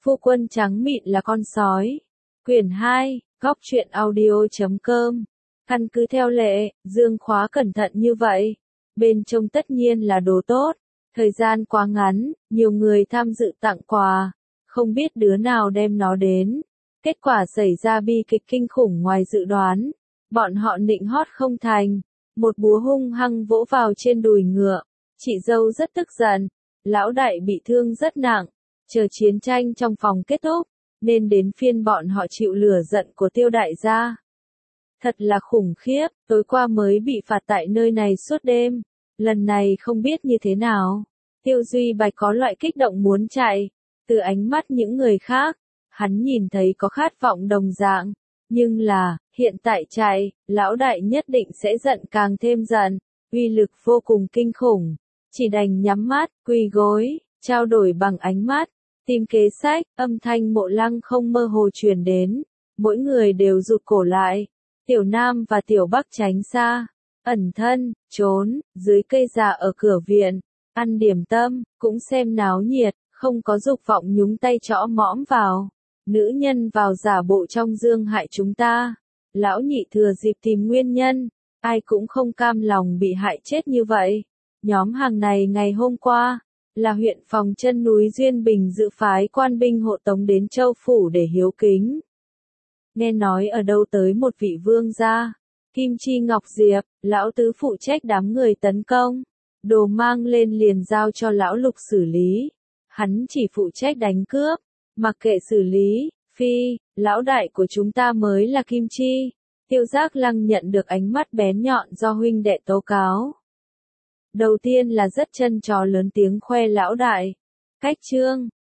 Phu quân trắng mịn là con sói. Quyển 2, góc truyện audio.com. Căn cứ theo lệ, Dương khóa cẩn thận như vậy. Bên trong tất nhiên là đồ tốt. Thời gian quá ngắn, nhiều người tham dự tặng quà. Không biết đứa nào đem nó đến. Kết quả xảy ra bi kịch kinh khủng ngoài dự đoán. Bọn họ nịnh hót không thành. Một búa hung hăng vỗ vào trên đùi ngựa. Chị dâu rất tức giận. Lão đại bị thương rất nặng. Chờ chiến tranh trong phòng kết thúc, nên đến phiên bọn họ chịu lửa giận của Tiêu đại gia. Thật là khủng khiếp, tối qua mới bị phạt tại nơi này suốt đêm. Lần này không biết như thế nào. Tiêu Duy Bạch có loại kích động muốn chạy. Từ ánh mắt những người khác, hắn nhìn thấy có khát vọng đồng dạng. Nhưng là, hiện tại chạy, lão đại nhất định sẽ giận càng thêm giận. Uy lực vô cùng kinh khủng. Chỉ đành nhắm mắt, quỳ gối, trao đổi bằng ánh mắt. Tìm kế sách, âm thanh Mộ Lăng không mơ hồ truyền đến. Mỗi người đều rụt cổ lại. Tiểu Nam và Tiểu Bắc tránh xa. Ẩn thân, trốn, dưới cây già ở cửa viện. Ăn điểm tâm, cũng xem náo nhiệt, không có dục vọng nhúng tay trõ mõm vào. Nữ nhân vào giả bộ trong dương hại chúng ta. Lão nhị thừa dịp tìm nguyên nhân. Ai cũng không cam lòng bị hại chết như vậy. Nhóm hàng này ngày hôm qua, là huyện phòng chân núi Duyên Bình dự phái quan binh hộ tống đến Châu Phủ để hiếu kính. Nghe nói ở đâu tới một vị vương gia, Kim Chi Ngọc Diệp, lão tứ phụ trách đám người tấn công. Đồ mang lên liền giao cho lão lục xử lý. Hắn chỉ phụ trách đánh cướp, mặc kệ xử lý, phi, lão đại của chúng ta mới là Kim Chi. Tiêu Giác Lăng nhận được ánh mắt bén nhọn do huynh đệ tố cáo. Đầu tiên là rất chân chó lớn tiếng khoe lão đại. Cách chương,